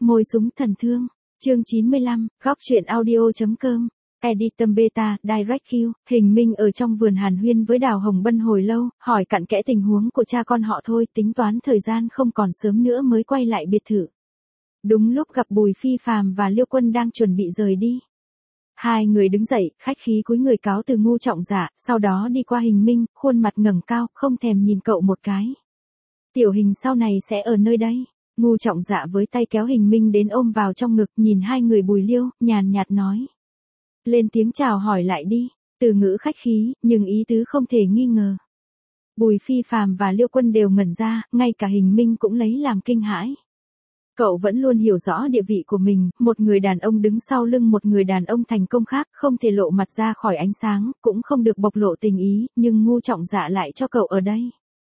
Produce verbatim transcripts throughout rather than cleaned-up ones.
Môi súng thần thương, chương chín mươi lăm, góc truyện audio.com, Editum Beta, Direct Q, Hình Minh ở trong vườn hàn huyên với Đào Hồng Bân hồi lâu, hỏi cặn kẽ tình huống của cha con họ thôi, tính toán thời gian không còn sớm nữa mới quay lại biệt thự. Đúng lúc gặp Bùi Phi Phàm và Liêu Quân đang chuẩn bị rời đi. Hai người đứng dậy, khách khí cúi người cáo từ Ngu Trọng Dạ, sau đó đi qua Hình Minh, khuôn mặt ngẩng cao, không thèm nhìn cậu một cái. Tiểu Hình sau này sẽ ở nơi đây. Ngu Trọng Dạ với tay kéo Hình Minh đến ôm vào trong ngực, nhìn hai người Bùi Liêu, nhàn nhạt nói. Lên tiếng chào hỏi lại đi, từ ngữ khách khí, nhưng ý tứ không thể nghi ngờ. Bùi Phi Phàm và Liêu Quân đều ngẩn ra, ngay cả Hình Minh cũng lấy làm kinh hãi. Cậu vẫn luôn hiểu rõ địa vị của mình, một người đàn ông đứng sau lưng một người đàn ông thành công khác, không thể lộ mặt ra khỏi ánh sáng, cũng không được bộc lộ tình ý, nhưng Ngu Trọng Dạ lại cho cậu ở đây.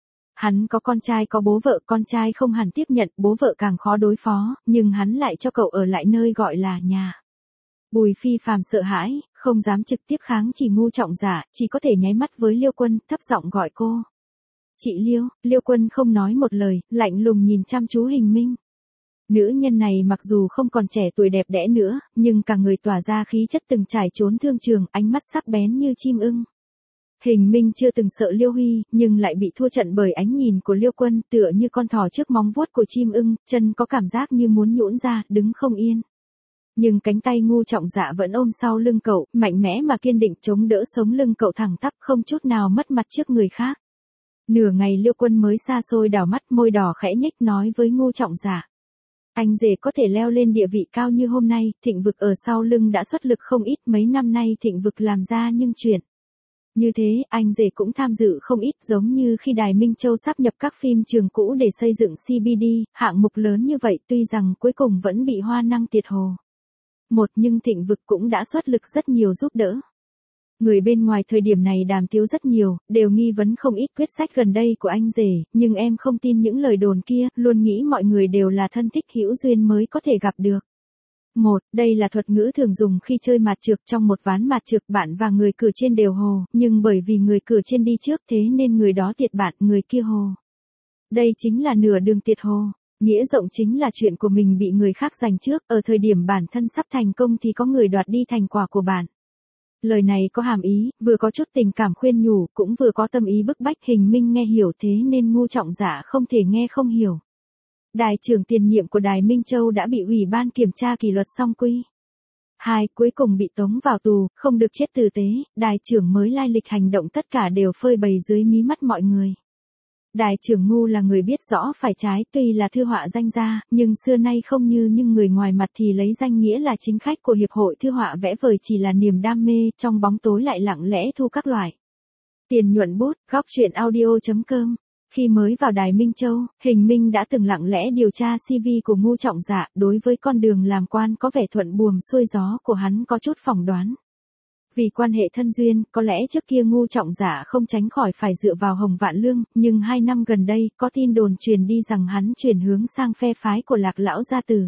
Hắn có con trai có bố vợ, con trai không hẳn tiếp nhận, bố vợ càng khó đối phó, nhưng hắn lại cho cậu ở lại nơi gọi là nhà. Bùi Phi Phàm sợ hãi, không dám trực tiếp kháng chỉ Ngu Trọng Dạ, chỉ có thể nháy mắt với Liêu Quân, thấp giọng gọi cô. Chị Liêu, Liêu Quân không nói một lời, lạnh lùng nhìn chăm chú Hình Minh. Nữ nhân này mặc dù không còn trẻ tuổi đẹp đẽ nữa, nhưng cả người tỏa ra khí chất từng trải trốn thương trường, ánh mắt sắc bén như chim ưng. Hình Minh chưa từng sợ Liêu Huy, nhưng lại bị thua trận bởi ánh nhìn của Liêu Quân, tựa như con thỏ trước móng vuốt của chim ưng, chân có cảm giác như muốn nhũn ra, đứng không yên. Nhưng cánh tay Ngu Trọng Dạ vẫn ôm sau lưng cậu, mạnh mẽ mà kiên định chống đỡ sống lưng cậu thẳng tắp, không chút nào mất mặt trước người khác. Nửa ngày Liêu Quân mới xa xôi đảo mắt, môi đỏ khẽ nhếch nói với Ngu Trọng Dạ. Anh rể có thể leo lên địa vị cao như hôm nay, Thịnh Vực ở sau lưng đã xuất lực không ít, mấy năm nay Thịnh Vực làm ra nhưng chuyện. Như thế, anh rể cũng tham dự không ít, giống như khi Đài Minh Châu sắp nhập các phim trường cũ để xây dựng xê bê đê, hạng mục lớn như vậy tuy rằng cuối cùng vẫn bị Hoa Năng tiệt hồ. Một nhưng Thịnh Vực cũng đã xuất lực rất nhiều giúp đỡ. Người bên ngoài thời điểm này đàm tiếu rất nhiều, đều nghi vấn không ít quyết sách gần đây của anh rể, nhưng em không tin những lời đồn kia, luôn nghĩ mọi người đều là thân thích hữu duyên mới có thể gặp được. Một, đây là thuật ngữ thường dùng khi chơi mạt trược, trong một ván mạt trược bạn và người cử trên đều hồ, nhưng bởi vì người cử trên đi trước thế nên người đó tiệt bạn, người kia hồ. Đây chính là nửa đường tiệt hồ. Nghĩa rộng chính là chuyện của mình bị người khác giành trước, ở thời điểm bản thân sắp thành công thì có người đoạt đi thành quả của bạn. Lời này có hàm ý, vừa có chút tình cảm khuyên nhủ, cũng vừa có tâm ý bức bách. Hình Minh nghe hiểu thế nên Ngu Trọng Dạ không thể nghe không hiểu. Đài trưởng tiền nhiệm của Đài Minh Châu đã bị ủy ban kiểm tra kỷ luật xong quy. Hai, cuối cùng bị tống vào tù, không được chết tử tế, đài trưởng mới lai lịch hành động tất cả đều phơi bày dưới mí mắt mọi người. Đài trưởng Ngu là người biết rõ phải trái, tuy là thư họa danh gia, nhưng xưa nay không như những người ngoài mặt thì lấy danh nghĩa là chính khách của Hiệp hội Thư họa vẽ vời chỉ là niềm đam mê, trong bóng tối lại lặng lẽ thu các loại tiền nhuận bút. Góc truyện audio.com. Khi mới vào Đài Minh Châu, Hình Minh đã từng lặng lẽ điều tra xê vê của Ngu Trọng Dạ, đối với con đường làm quan có vẻ thuận buồm xuôi gió của hắn có chút phỏng đoán. Vì quan hệ thân duyên, có lẽ trước kia Ngu Trọng Dạ không tránh khỏi phải dựa vào Hồng Vạn Lương, nhưng hai năm gần đây, có tin đồn truyền đi rằng hắn chuyển hướng sang phe phái của Lạc lão gia tử.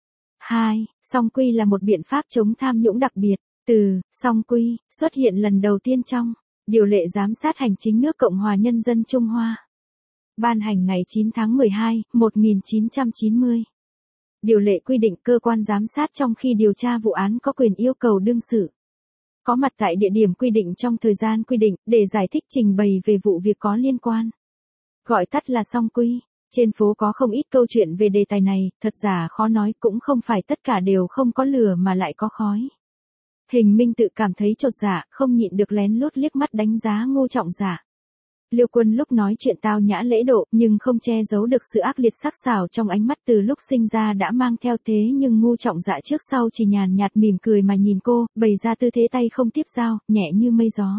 Hai, song quy là một biện pháp chống tham nhũng đặc biệt. Từ song quy xuất hiện lần đầu tiên trong điều lệ giám sát hành chính nước Cộng hòa Nhân dân Trung Hoa. Ban hành ngày chín tháng mười hai, một nghìn chín trăm chín mươi. Điều lệ quy định cơ quan giám sát trong khi điều tra vụ án có quyền yêu cầu đương sự có mặt tại địa điểm quy định trong thời gian quy định, để giải thích trình bày về vụ việc có liên quan. Gọi tắt là song quy. Trên phố có không ít câu chuyện về đề tài này, thật giả khó nói, cũng không phải tất cả đều không có lửa mà lại có khói. Hình Minh tự cảm thấy chột dạ, không nhịn được lén lút liếc mắt đánh giá Ngu Trọng Dạ. Liêu Quân lúc nói chuyện tao nhã lễ độ, nhưng không che giấu được sự ác liệt sắc sảo trong ánh mắt, từ lúc sinh ra đã mang theo thế, nhưng Ngu Trọng Dạ trước sau chỉ nhàn nhạt mỉm cười mà nhìn cô, bày ra tư thế tay không tiếp dao, nhẹ như mây gió.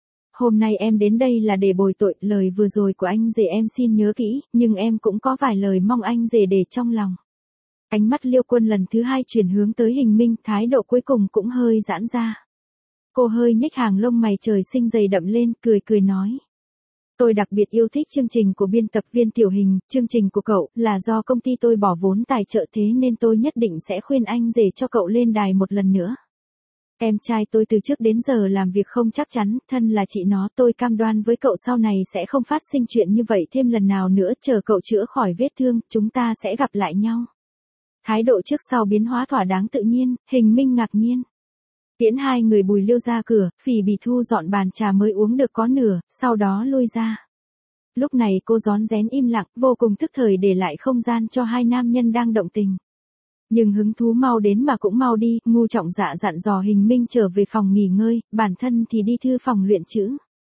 Hôm nay em đến đây là để bồi tội, lời vừa rồi của anh rể em xin nhớ kỹ, nhưng em cũng có vài lời mong anh rể để trong lòng. Ánh mắt Liêu Quân lần thứ hai chuyển hướng tới Hình Minh, thái độ cuối cùng cũng hơi giãn ra. Cô hơi nhếch hàng lông mày trời sinh dày đậm lên, cười cười nói. Tôi đặc biệt yêu thích chương trình của biên tập viên Tiểu Hình, chương trình của cậu là do công ty tôi bỏ vốn tài trợ, thế nên tôi nhất định sẽ khuyên anh rể cho cậu lên đài một lần nữa. Em trai tôi từ trước đến giờ làm việc không chắc chắn, thân là chị nó, tôi cam đoan với cậu sau này sẽ không phát sinh chuyện như vậy thêm lần nào nữa, chờ cậu chữa khỏi vết thương, chúng ta sẽ gặp lại nhau. Thái độ trước sau biến hóa thỏa đáng tự nhiên, Hình Minh ngạc nhiên. Tiễn hai người Bùi Liêu ra cửa, Phỉ Bỉ thu dọn bàn trà mới uống được có nửa, sau đó lui ra. Lúc này cô rón rén im lặng, vô cùng tức thời để lại không gian cho hai nam nhân đang động tình. Nhưng hứng thú mau đến mà cũng mau đi, Ngu Trọng Dạ dặn dò Hình Minh trở về phòng nghỉ ngơi, bản thân thì đi thư phòng luyện chữ.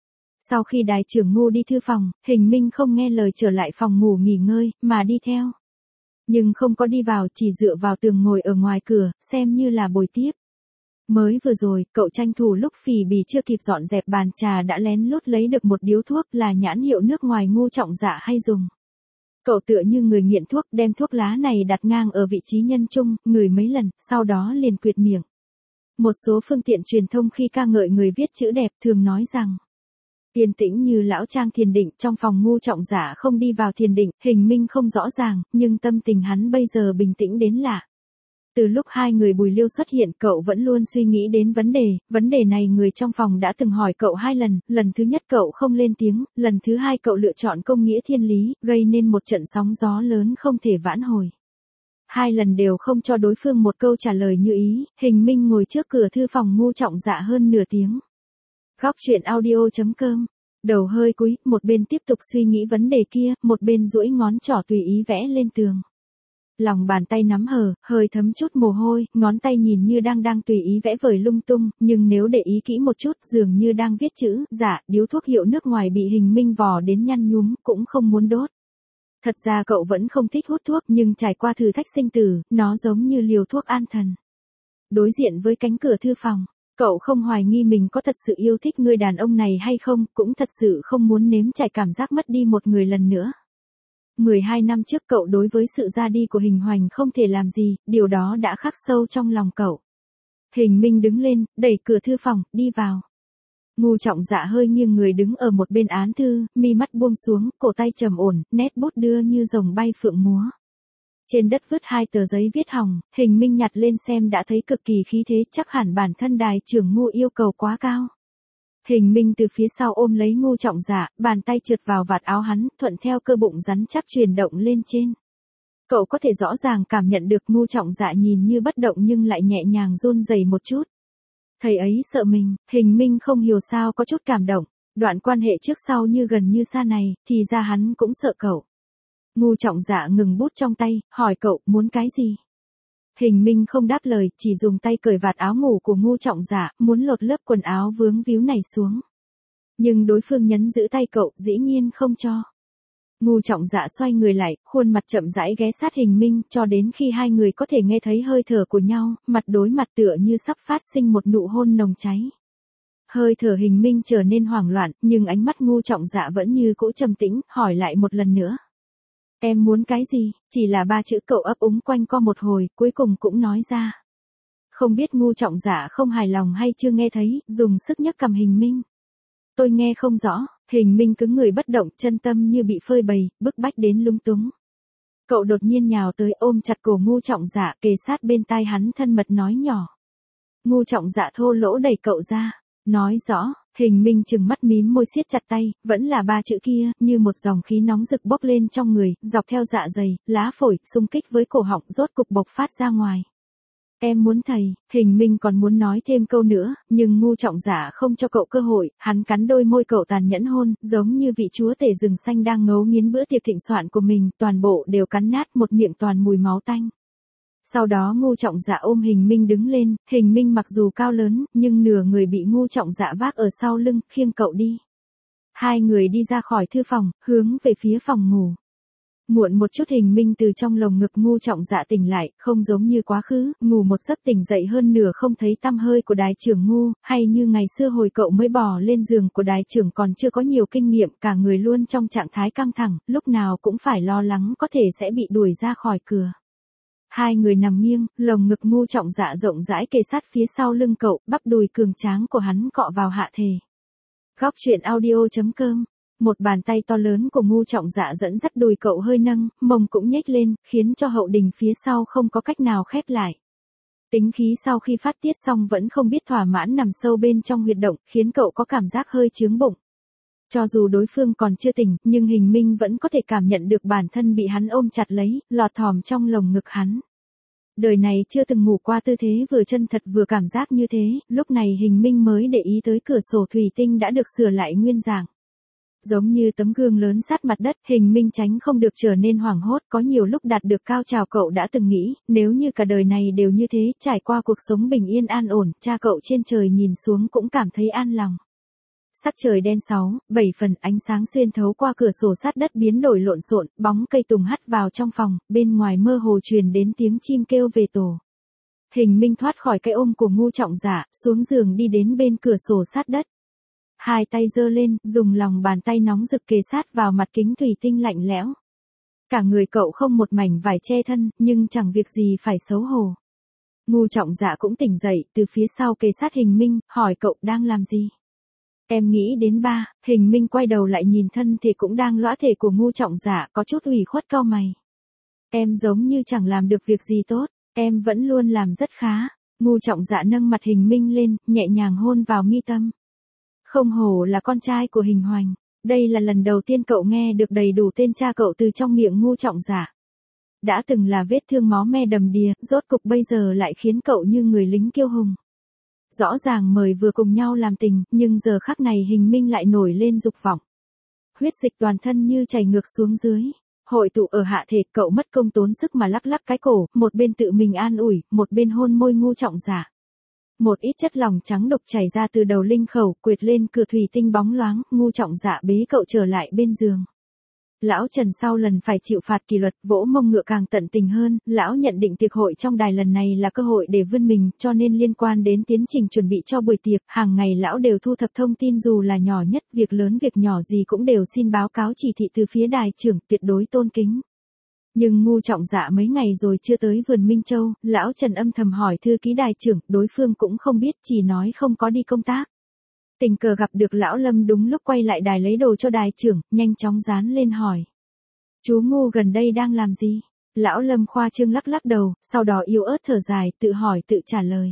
Sau khi đài trưởng Ngu đi thư phòng, Hình Minh không nghe lời trở lại phòng ngủ nghỉ ngơi, mà đi theo. Nhưng không có đi vào, chỉ dựa vào tường ngồi ở ngoài cửa, xem như là bồi tiếp. Mới vừa rồi, cậu tranh thủ lúc Phỉ Bỉ chưa kịp dọn dẹp bàn trà đã lén lút lấy được một điếu thuốc là nhãn hiệu nước ngoài Ngu Trọng Dạ hay dùng. Cậu tựa như người nghiện thuốc, đem thuốc lá này đặt ngang ở vị trí nhân trung, ngửi mấy lần, sau đó liền quyệt miệng. Một số phương tiện truyền thông khi ca ngợi người viết chữ đẹp thường nói rằng, yên tĩnh như lão trang thiền định. Trong phòng Ngu Trọng Dạ không đi vào thiền định, Hình Minh không rõ ràng, nhưng tâm tình hắn bây giờ bình tĩnh đến lạ. Từ lúc hai người Bùi Liêu xuất hiện, cậu vẫn luôn suy nghĩ đến vấn đề, vấn đề này người trong phòng đã từng hỏi cậu hai lần, lần thứ nhất cậu không lên tiếng, lần thứ hai cậu lựa chọn công nghĩa thiên lý, gây nên một trận sóng gió lớn không thể vãn hồi. Hai lần đều không cho đối phương một câu trả lời như ý, Hình Minh ngồi trước cửa thư phòng Ngu Trọng Dạ hơn nửa tiếng. Góc truyện audio chấm com. Đầu hơi cúi, một bên tiếp tục suy nghĩ vấn đề kia, một bên duỗi ngón trỏ tùy ý vẽ lên tường. Lòng bàn tay nắm hờ, hơi thấm chút mồ hôi, ngón tay nhìn như đang đang tùy ý vẽ vời lung tung, nhưng nếu để ý kỹ một chút dường như đang viết chữ. Dạ, điếu thuốc hiệu nước ngoài bị Hình Minh vò đến nhăn nhúm, cũng không muốn đốt. Thật ra cậu vẫn không thích hút thuốc, nhưng trải qua thử thách sinh tử, nó giống như liều thuốc an thần. Đối diện với cánh cửa thư phòng, cậu không hoài nghi mình có thật sự yêu thích người đàn ông này hay không, cũng thật sự không muốn nếm trải cảm giác mất đi một người lần nữa. mười hai năm trước cậu đối với sự ra đi của Hình Hoành không thể làm gì, điều đó đã khắc sâu trong lòng cậu. Hình Minh đứng lên, đẩy cửa thư phòng, đi vào. Ngu Trọng Dạ hơi nghiêng người đứng ở một bên án thư, mi mắt buông xuống, cổ tay trầm ổn, nét bút đưa như rồng bay phượng múa. Trên đất vứt hai tờ giấy viết hỏng, Hình Minh nhặt lên xem đã thấy cực kỳ khí thế, chắc hẳn bản thân đài trưởng Ngu yêu cầu quá cao. Hình Minh từ phía sau ôm lấy Ngu Trọng Dạ, bàn tay trượt vào vạt áo hắn, thuận theo cơ bụng rắn chắc chuyển động lên trên. Cậu có thể rõ ràng cảm nhận được Ngu Trọng Dạ nhìn như bất động nhưng lại nhẹ nhàng run rẩy một chút. Thầy ấy sợ mình, Hình Minh không hiểu sao có chút cảm động, đoạn quan hệ trước sau như gần như xa này, thì ra hắn cũng sợ cậu. Ngu Trọng Dạ ngừng bút trong tay, hỏi cậu muốn cái gì? Hình Minh không đáp lời, chỉ dùng tay cởi vạt áo ngủ của Ngu Trọng Dạ, muốn lột lớp quần áo vướng víu này xuống. Nhưng đối phương nhấn giữ tay cậu, dĩ nhiên không cho. Ngu Trọng Dạ xoay người lại, khuôn mặt chậm rãi ghé sát Hình Minh, cho đến khi hai người có thể nghe thấy hơi thở của nhau, mặt đối mặt tựa như sắp phát sinh một nụ hôn nồng cháy. Hơi thở Hình Minh trở nên hoảng loạn, nhưng ánh mắt Ngu Trọng Dạ vẫn như cũ trầm tĩnh, hỏi lại một lần nữa. Em muốn cái gì? Chỉ là ba chữ cậu ấp úng quanh co một hồi, cuối cùng cũng nói ra. Không biết Ngu Trọng Dạ không hài lòng hay chưa nghe thấy, dùng sức nhấc cằm Hình Minh. Tôi nghe không rõ, Hình Minh cứng người bất động, chân tâm như bị phơi bày, bức bách đến lung túng. Cậu đột nhiên nhào tới ôm chặt cổ Ngu Trọng Dạ, kề sát bên tai hắn thân mật nói nhỏ. Ngu Trọng Dạ thô lỗ đẩy cậu ra, nói rõ. Hình Minh chừng mắt mím môi siết chặt tay, vẫn là ba chữ kia, như một dòng khí nóng rực bốc lên trong người, dọc theo dạ dày, lá phổi, xung kích với cổ họng, rốt cục bộc phát ra ngoài. Em muốn thầy, Hình Minh còn muốn nói thêm câu nữa, nhưng Ngu Trọng Dạ không cho cậu cơ hội, hắn cắn đôi môi cậu tàn nhẫn hôn, giống như vị chúa tể rừng xanh đang ngấu nghiến bữa tiệc thịnh soạn của mình, toàn bộ đều cắn nát, một miệng toàn mùi máu tanh. Sau đó Ngu Trọng Dạ ôm Hình Minh đứng lên, Hình Minh mặc dù cao lớn, nhưng nửa người bị Ngu Trọng Dạ vác ở sau lưng, khiêng cậu đi. Hai người đi ra khỏi thư phòng, hướng về phía phòng ngủ. Muộn một chút Hình Minh từ trong lồng ngực Ngu Trọng Dạ tỉnh lại, không giống như quá khứ, ngủ một giấc tỉnh dậy hơn nửa không thấy tăm hơi của đài trưởng Ngu, hay như ngày xưa hồi cậu mới bò lên giường của đài trưởng còn chưa có nhiều kinh nghiệm, cả người luôn trong trạng thái căng thẳng, lúc nào cũng phải lo lắng có thể sẽ bị đuổi ra khỏi cửa. Hai người nằm nghiêng, lồng ngực Ngu Trọng Dạ rộng rãi kề sát phía sau lưng cậu, bắp đùi cường tráng của hắn cọ vào hạ thể. Góc truyện audio chấm com. Một bàn tay to lớn của Ngu Trọng Dạ dẫn dắt đùi cậu hơi nâng, mông cũng nhếch lên, khiến cho hậu đình phía sau không có cách nào khép lại. Tính khí sau khi phát tiết xong vẫn không biết thỏa mãn nằm sâu bên trong huyệt động, khiến cậu có cảm giác hơi chướng bụng. Cho dù đối phương còn chưa tỉnh, nhưng Hình Minh vẫn có thể cảm nhận được bản thân bị hắn ôm chặt lấy, lọt thỏm trong lồng ngực hắn. Đời này chưa từng ngủ qua tư thế vừa chân thật vừa cảm giác như thế, lúc này Hình Minh mới để ý tới cửa sổ thủy tinh đã được sửa lại nguyên dạng. Giống như tấm gương lớn sát mặt đất, Hình Minh tránh không được trở nên hoảng hốt, có nhiều lúc đạt được cao trào cậu đã từng nghĩ, nếu như cả đời này đều như thế, trải qua cuộc sống bình yên an ổn, cha cậu trên trời nhìn xuống cũng cảm thấy an lòng. Sắc trời đen sáu, bảy phần, ánh sáng xuyên thấu qua cửa sổ sát đất biến đổi lộn xộn, bóng cây tùng hắt vào trong phòng, bên ngoài mơ hồ truyền đến tiếng chim kêu về tổ. Hình Minh thoát khỏi cái ôm của Ngu Trọng Dạ, xuống giường đi đến bên cửa sổ sát đất. Hai tay giơ lên, dùng lòng bàn tay nóng rực kề sát vào mặt kính thủy tinh lạnh lẽo. Cả người cậu không một mảnh vải che thân, nhưng chẳng việc gì phải xấu hổ. Ngu Trọng Dạ cũng tỉnh dậy, từ phía sau kề sát Hình Minh, hỏi cậu đang làm gì? Em nghĩ đến ba. Hình Minh quay đầu lại nhìn thân thì cũng đang lõa thể của Ngu Trọng Dạ, có chút ủy khuất cau mày. Em giống như chẳng làm được việc gì tốt, em vẫn luôn làm rất khá. Ngu Trọng Dạ nâng mặt Hình Minh lên, nhẹ nhàng hôn vào mi tâm. Không hổ là con trai của Hình Hoành. Đây là lần đầu tiên cậu nghe được đầy đủ tên cha cậu từ trong miệng Ngu Trọng Dạ. Đã từng là vết thương máu me đầm đìa, rốt cục bây giờ lại khiến cậu như người lính kiêu hùng. Rõ ràng mời vừa cùng nhau làm tình, nhưng giờ khắc này Hình Minh lại nổi lên dục vọng. Huyết dịch toàn thân như chảy ngược xuống dưới. Hội tụ ở hạ thể, cậu mất công tốn sức mà lắc lắc cái cổ, một bên tự mình an ủi, một bên hôn môi Ngu Trọng Dạ. Một ít chất lỏng trắng đục chảy ra từ đầu linh khẩu, quệt lên cửa thủy tinh bóng loáng, Ngu Trọng Dạ bế cậu trở lại bên giường. Lão Trần sau lần phải chịu phạt kỷ luật, vỗ mông ngựa càng tận tình hơn, lão nhận định tiệc hội trong đài lần này là cơ hội để vươn mình, cho nên liên quan đến tiến trình chuẩn bị cho buổi tiệc, hàng ngày lão đều thu thập thông tin dù là nhỏ nhất, việc lớn việc nhỏ gì cũng đều xin báo cáo chỉ thị từ phía đài trưởng, tuyệt đối tôn kính. Nhưng Ngu Trọng Dạ mấy ngày rồi chưa tới vườn Minh Châu, lão Trần âm thầm hỏi thư ký đài trưởng, đối phương cũng không biết, chỉ nói không có đi công tác. Tình cờ gặp được lão Lâm đúng lúc quay lại đài lấy đồ cho đài trưởng, nhanh chóng dán lên hỏi. Chú Ngu gần đây đang làm gì? Lão Lâm khoa trương lắc lắc đầu, sau đó yếu ớt thở dài, tự hỏi tự trả lời.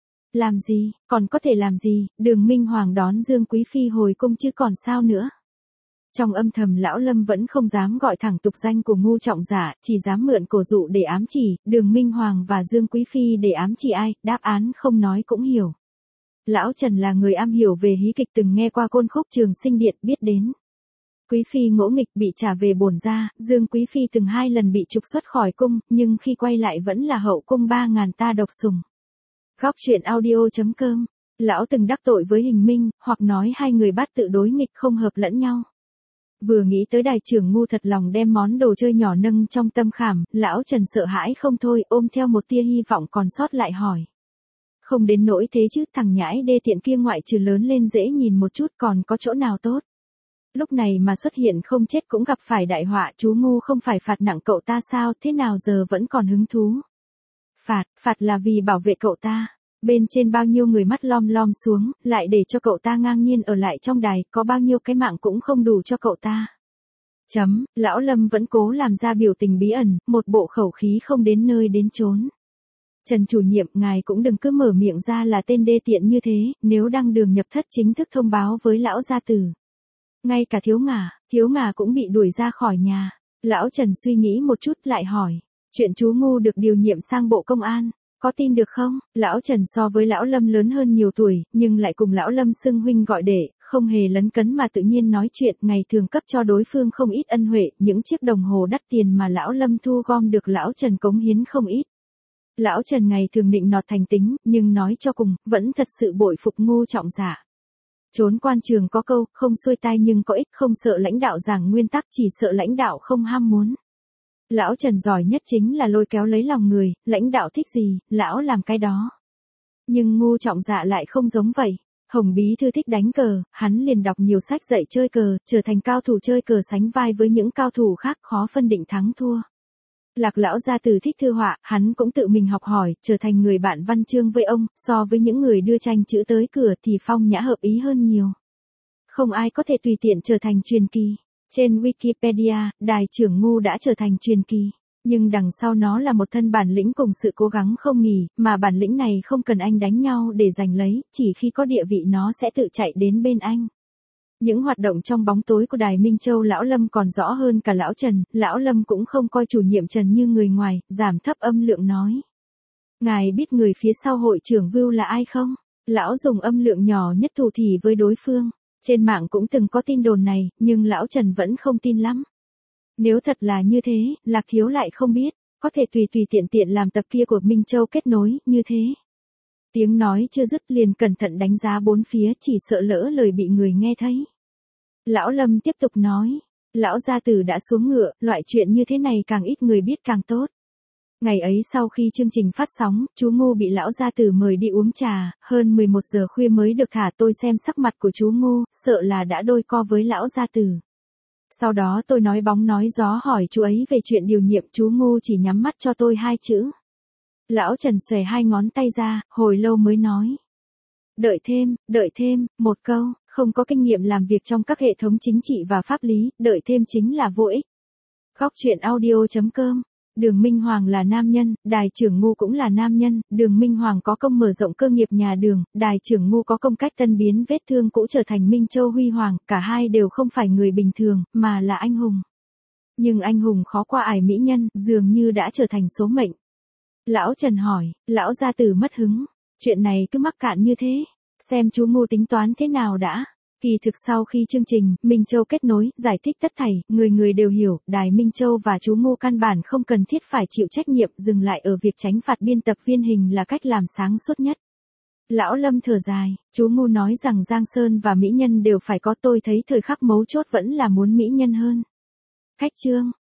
Làm gì, còn có thể làm gì, Đường Minh Hoàng đón Dương Quý Phi hồi cung chứ còn sao nữa. Trong âm thầm lão Lâm vẫn không dám gọi thẳng tục danh của Ngu Trọng Dạ, chỉ dám mượn cổ dụ để ám chỉ, Đường Minh Hoàng và Dương Quý Phi để ám chỉ ai, đáp án không nói cũng hiểu. Lão Trần là người am hiểu về hí kịch, từng nghe qua côn khúc Trường Sinh Điện, biết đến. Quý Phi ngỗ nghịch bị trả về bổn gia, Dương Quý Phi từng hai lần bị trục xuất khỏi cung, nhưng khi quay lại vẫn là hậu cung ba ngàn ta độc sủng. Góc truyện audio chấm com. Lão từng đắc tội với Hình Minh, hoặc nói hai người bắt tự đối nghịch không hợp lẫn nhau. Vừa nghĩ tới đài trưởng Ngu thật lòng đem món đồ chơi nhỏ nâng trong tâm khảm, lão Trần sợ hãi không thôi, ôm theo một tia hy vọng còn sót lại hỏi. Không đến nỗi thế chứ, thằng nhãi đê tiện kia ngoại trừ lớn lên dễ nhìn một chút còn có chỗ nào tốt. Lúc này mà xuất hiện không chết cũng gặp phải đại họa, chú Ngu không phải phạt nặng cậu ta sao, thế nào giờ vẫn còn hứng thú. Phạt, phạt là vì bảo vệ cậu ta. Bên trên bao nhiêu người mắt lom lom xuống, lại để cho cậu ta ngang nhiên ở lại trong đài, có bao nhiêu cái mạng cũng không đủ cho cậu ta. Chấm, lão Lâm vẫn cố làm ra biểu tình bí ẩn, một bộ khẩu khí không đến nơi đến chốn. Trần chủ nhiệm, ngài cũng đừng cứ mở miệng ra là tên đê tiện như thế, nếu đăng đường nhập thất chính thức thông báo với lão gia tử. Ngay cả thiếu ngả, thiếu ngả cũng bị đuổi ra khỏi nhà. Lão Trần suy nghĩ một chút lại hỏi, chuyện chú Ngu được điều nhiệm sang bộ công an, có tin được không? Lão Trần so với lão Lâm lớn hơn nhiều tuổi, nhưng lại cùng lão Lâm xưng huynh gọi đệ, không hề lấn cấn mà tự nhiên nói chuyện, ngày thường cấp cho đối phương không ít ân huệ, những chiếc đồng hồ đắt tiền mà lão Lâm thu gom được lão Trần cống hiến không ít. Lão Trần ngày thường nịnh nọt thành tính, nhưng nói cho cùng, vẫn thật sự bội phục Ngu Trọng Dạ. Trốn quan trường có câu, không xuôi tai nhưng có ích, không sợ lãnh đạo giảng nguyên tắc, chỉ sợ lãnh đạo không ham muốn. Lão Trần giỏi nhất chính là lôi kéo lấy lòng người, lãnh đạo thích gì, lão làm cái đó. Nhưng Ngu Trọng Dạ lại không giống vậy. Hồng bí thư thích đánh cờ, hắn liền đọc nhiều sách dạy chơi cờ, trở thành cao thủ chơi cờ sánh vai với những cao thủ khác, khó phân định thắng thua. Lạc lão gia tử thích thư họa, hắn cũng tự mình học hỏi, trở thành người bạn văn chương với ông, so với những người đưa tranh chữ tới cửa thì phong nhã hợp ý hơn nhiều. Không ai có thể tùy tiện trở thành truyền kỳ. Trên Wikipedia, đài trưởng Ngu đã trở thành truyền kỳ, nhưng đằng sau nó là một thân bản lĩnh cùng sự cố gắng không nghỉ, mà bản lĩnh này không cần anh đánh nhau để giành lấy, chỉ khi có địa vị nó sẽ tự chạy đến bên anh. Những hoạt động trong bóng tối của đài Minh Châu lão Lâm còn rõ hơn cả lão Trần, lão Lâm cũng không coi chủ nhiệm Trần như người ngoài, giảm thấp âm lượng nói. Ngài biết người phía sau hội trưởng Vưu là ai không? Lão dùng âm lượng nhỏ nhất thủ thỉ với đối phương. Trên mạng cũng từng có tin đồn này, nhưng lão Trần vẫn không tin lắm. Nếu thật là như thế, Lạc Thiếu lại không biết, có thể tùy tùy tiện tiện làm tập kia của Minh Châu kết nối, như thế. Tiếng nói chưa dứt liền cẩn thận đánh giá bốn phía, chỉ sợ lỡ lời bị người nghe thấy. Lão Lâm tiếp tục nói, lão gia tử đã xuống ngựa, loại chuyện như thế này càng ít người biết càng tốt. Ngày ấy sau khi chương trình phát sóng, chú Ngô bị lão gia tử mời đi uống trà, hơn mười một giờ khuya mới được thả. Tôi xem sắc mặt của chú Ngô, sợ là đã đôi co với lão gia tử. Sau đó tôi nói bóng nói gió hỏi chú ấy về chuyện điều nhiệm, chú Ngô chỉ nhắm mắt cho tôi hai chữ. Lão Trần xòe hai ngón tay ra, hồi lâu mới nói. Đợi thêm, đợi thêm, một câu, không có kinh nghiệm làm việc trong các hệ thống chính trị và pháp lý, đợi thêm chính là vô ích. Góc truyện audio chấm com. Đường Minh Hoàng là nam nhân, Đài Trưởng Ngu cũng là nam nhân, Đường Minh Hoàng có công mở rộng cơ nghiệp nhà Đường, Đài Trưởng Ngu có công cách tân biến vết thương cũ trở thành Minh Châu huy hoàng, cả hai đều không phải người bình thường, mà là anh hùng. Nhưng anh hùng khó qua ải mỹ nhân, dường như đã trở thành số mệnh. Lão Trần hỏi, lão gia tử mất hứng, chuyện này cứ mắc cạn như thế, xem chú Ngu tính toán thế nào đã. Kỳ thực sau khi chương trình Minh Châu kết nối, giải thích tất thảy, người người đều hiểu, Đài Minh Châu và chú Ngô căn bản không cần thiết phải chịu trách nhiệm, dừng lại ở việc tránh phạt biên tập viên hình là cách làm sáng suốt nhất. Lão Lâm thở dài, chú Ngô nói rằng Giang Sơn và mỹ nhân đều phải có, tôi thấy thời khắc mấu chốt vẫn là muốn mỹ nhân hơn. Khách trương,